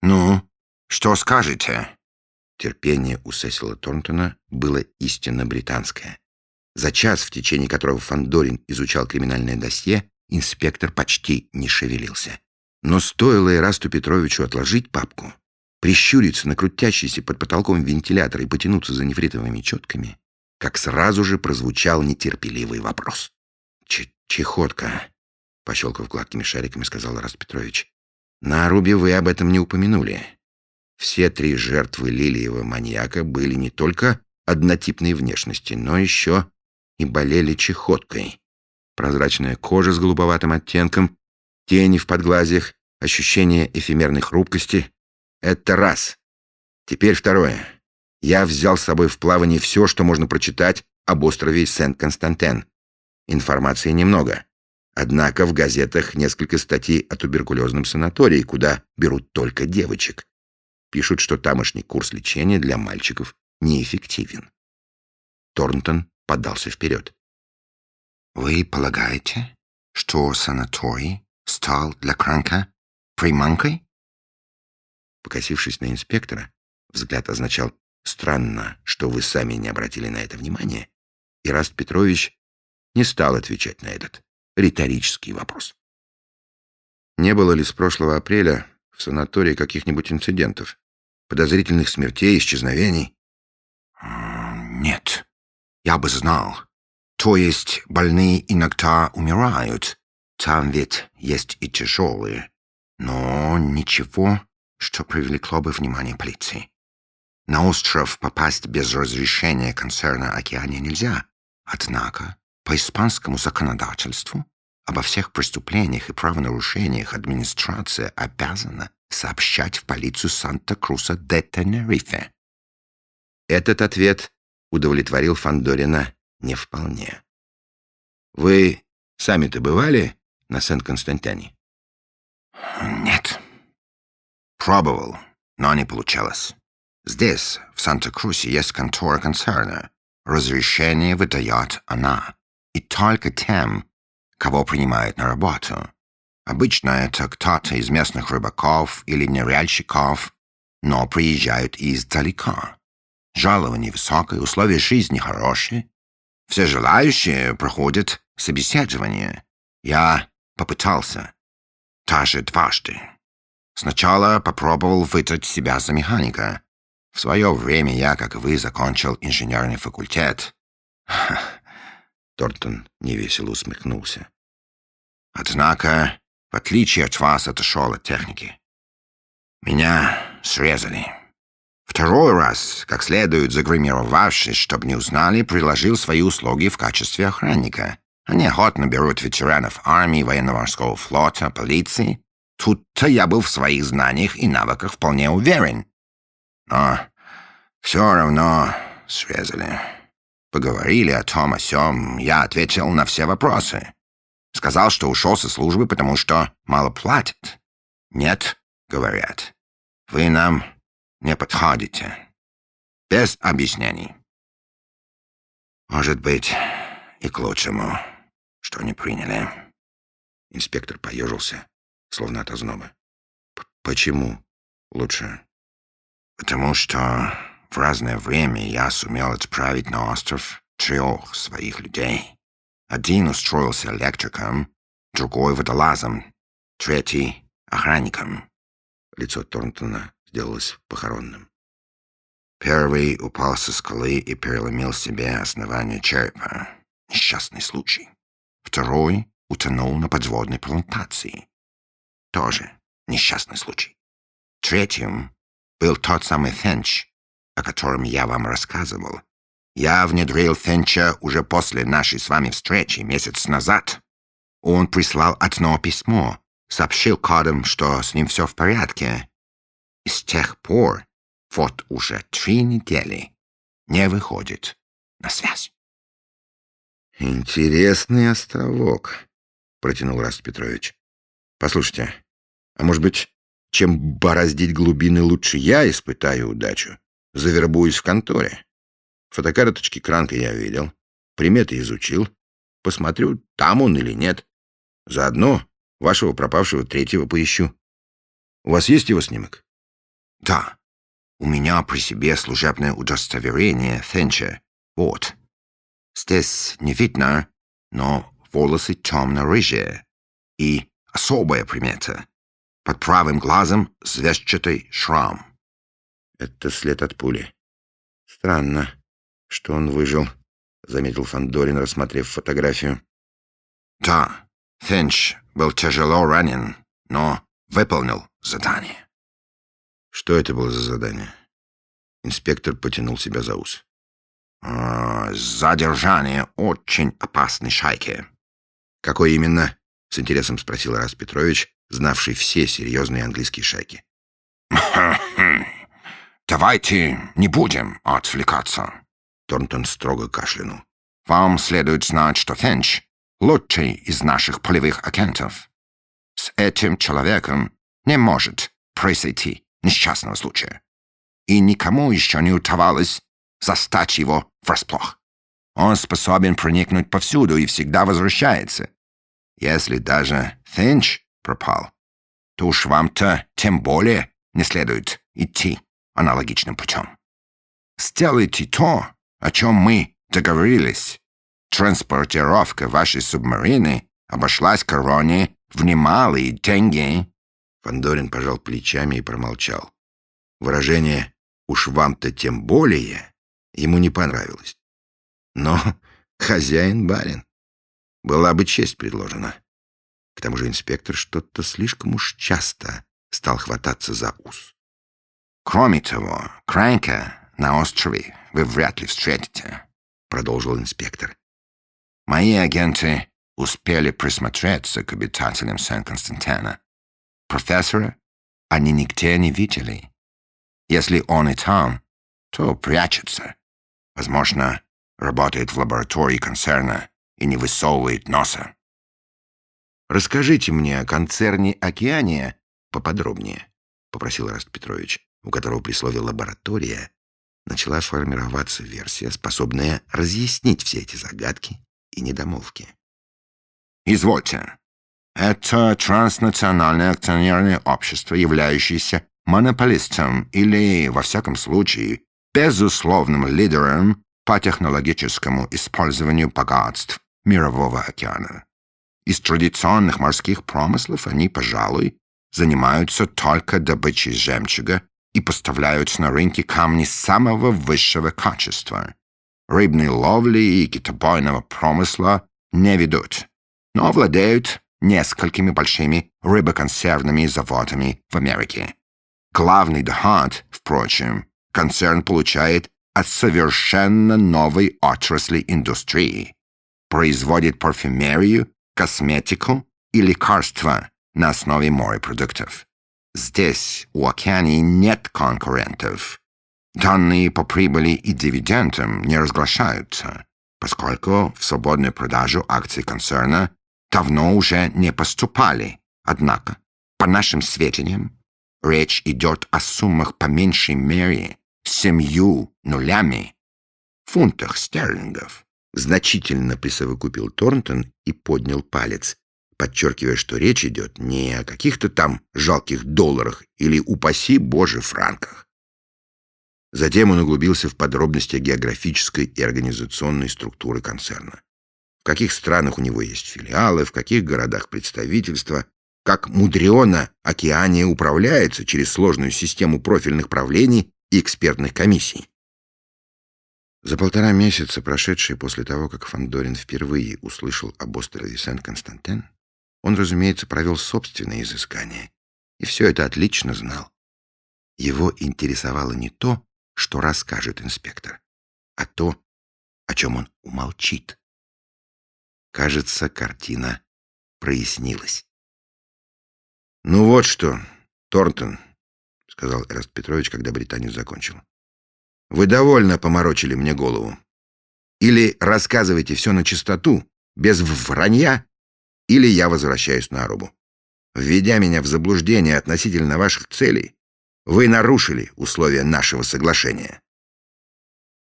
«Ну, что скажете?» Терпение у Сесила Торнтона было истинно британское. За час, в течение которого Фандорин изучал криминальное досье, инспектор почти не шевелился. Но стоило Ирасту Петровичу отложить папку, прищуриться на крутящийся под потолком вентилятор и потянуться за нефритовыми четками, как сразу же прозвучал нетерпеливый вопрос. «Чехотка», — пощелкав гладкими шариками, сказал Ираст Петрович. «На Арубе вы об этом не упомянули. Все 3 жертвы Лилиева маньяка были не только однотипной внешности, но еще и болели чехоткой. Прозрачная кожа с голубоватым оттенком, тени в подглазьях, ощущение эфемерной хрупкости — это раз. Теперь второе. Я взял с собой в плавание все, что можно прочитать об острове Сент-Константин. Информации немного. Однако в газетах несколько статей о туберкулезном санатории, куда берут только девочек. Пишут, что тамошний курс лечения для мальчиков неэффективен. Торнтон подался вперед. «Вы полагаете, что санаторий стал для Кранка приманкой?» Покосившись на инспектора, взгляд означал «странно, что вы сами не обратили на это внимания», Ираст Петрович не стал отвечать на этот риторический вопрос. Не было ли с прошлого апреля в санатории каких-нибудь инцидентов? Подозрительных смертей, исчезновений? «Нет, я бы знал. То есть больные иногда умирают. Там ведь есть и тяжелые. Но ничего, что привлекло бы внимание полиции. На остров попасть без разрешения концерна «Океания» нельзя. Однако, по испанскому законодательству, обо всех преступлениях и правонарушениях администрация обязана сообщать в полицию Санта-Круса-де-Тенерифе». Этот ответ удовлетворил Фандорина не вполне. «Вы сами-то бывали на Сент-Константине?» «Нет. Пробовал, но не получалось. Здесь, в Санта-Крусе, есть контора концерна. Разрешение выдает она. И только тем, кого принимают на работу. Обычно это кто-то из местных рыбаков или ныряльщиков, но приезжают издалека. Жалование высокое, условия жизни хорошие. Все желающие проходят собеседование. Я попытался. Даже дважды. Сначала попробовал выдать себя за механика. В свое время я, как и вы, закончил инженерный факультет. Торнтон невесело усмехнулся. Однако, в отличие от вас, отошел от техники. Меня срезали. Второй раз, как следует загримировавшись, чтобы не узнали, предложил свои услуги в качестве охранника. Они охотно берут ветеранов армии, военно-морского флота, полиции. Тут-то я был в своих знаниях и навыках вполне уверен. Но все равно срезали. Поговорили о том, о сём. Я ответил на все вопросы. Сказал, что ушел со службы, потому что мало платят. Нет, говорят, вы нам не подходите. Без объяснений. Может быть, и к лучшему, что не приняли. Инспектор поежился, словно от озноба. Почему лучше? Потому что в разное время я сумел отправить на остров 3 своих людей. Один устроился электриком, другой — водолазом, третий — охранником. Лицо Торнтона сделалось похоронным. Первый упал со скалы и переломил себе основание черепа. Несчастный случай. Второй утонул на подводной плантации. Тоже несчастный случай. Третьим был тот самый Фенч, о котором я вам рассказывал. Я внедрил Фенча уже после нашей с вами встречи месяц назад. Он прислал одно письмо, сообщил кодом, что с ним все в порядке. И с тех пор, вот уже 3 недели, не выходит на связь. «Интересный островок», — протянул Ираст Петрович. «Послушайте, а может быть, чем бороздить глубины, лучше я испытаю удачу, завербуюсь в конторе? Фотокарточки Кранка я видел, приметы изучил, посмотрю, там он или нет. Заодно вашего пропавшего третьего поищу. У вас есть его снимок?» Да, у меня при себе служебное удостоверение Фенча. Вот. Здесь не видно, но волосы темно-рыжие. И особая примета. Под правым глазом звездчатый шрам. Это след от пули. Странно, что он выжил, заметил Фандорин, рассмотрев фотографию. Да, Фенч был тяжело ранен, но выполнил задание. Что это было за задание? Инспектор потянул себя за ус. Задержание очень опасной шайки. Какой именно? С интересом спросил Эраст Петрович, знавший все серьезные английские шайки. Давайте не будем отвлекаться. Торнтон строго кашлянул. Вам следует знать, что Фенч — лучший из наших полевых агентов. С этим человеком не может произойти несчастного случая. И никому еще не удавалось застать его врасплох. Он способен проникнуть повсюду и всегда возвращается. Если даже Фенч пропал, то уж вам-то тем более не следует идти аналогичным путем. Сделайте то, о чем мы договорились. Транспортировка вашей субмарины обошлась короне в немалые деньги. Фандорин пожал плечами и промолчал. Выражение «уж вам-то тем более» ему не понравилось. Но хозяин-барин. Была бы честь предложена. К тому же инспектор что-то слишком уж часто стал хвататься за ус. «Кроме того, Крэнка на острове вы вряд ли встретите», — продолжил инспектор. «Мои агенты успели присмотреться к обитателям Сен-Константина. Профессора они нигде не видели. Если он и там, то прячется. Возможно, работает в лаборатории концерна и не высовывает носа». «Расскажите мне о концерне «Океания» поподробнее», — попросил Эраст Петрович, у которого при слове «лаборатория» начала формироваться версия, способная разъяснить все эти загадки и недомолвки. «Извольте. Это транснациональное акционерное общество, являющееся монополистом или, во всяком случае, безусловным лидером по технологическому использованию богатств Мирового океана. Из традиционных морских промыслов они, пожалуй, занимаются только добычей жемчуга и поставляют на рынки камни самого высшего качества. Рыбной ловли и китобойного промысла не ведут, но владеют несколькими большими рыбоконсервными заводами в Америке. Главный доход, впрочем, концерн получает от совершенно новой отрасли индустрии. Производит парфюмерию, косметику и лекарства на основе морепродуктов. Здесь у Океании нет конкурентов. Данные по прибыли и дивидендам не разглашаются, поскольку в свободную продажу акций концерна давно уже не поступали. Однако, по нашим сведениям, речь идет о суммах по меньшей мере 7 нулями фунтах стерлингов. Значительно присовокупил Торнтон и поднял палец, подчеркивая, что речь идет не о каких-то там жалких долларах или, упаси Боже, франках. Затем он углубился в подробности географической и организационной структуры концерна. В каких странах у него есть филиалы, в каких городах представительства, как мудрено Океания управляется через сложную систему профильных правлений и экспертных комиссий. За 1,5 месяца, прошедшие после того, как Фандорин впервые услышал об острове Сен-Константин, он, разумеется, провел собственные изыскания, и все это отлично знал. Его интересовало не то, что расскажет инспектор, а то, о чем он умолчит. Кажется, картина прояснилась. «Ну вот что, Торнтон», — сказал Эраст Петрович, когда британец закончил. «Вы довольно поморочили мне голову. Или рассказывайте все на чистоту, без вранья, или я возвращаюсь на Арубу. Введя меня в заблуждение относительно ваших целей, вы нарушили условия нашего соглашения».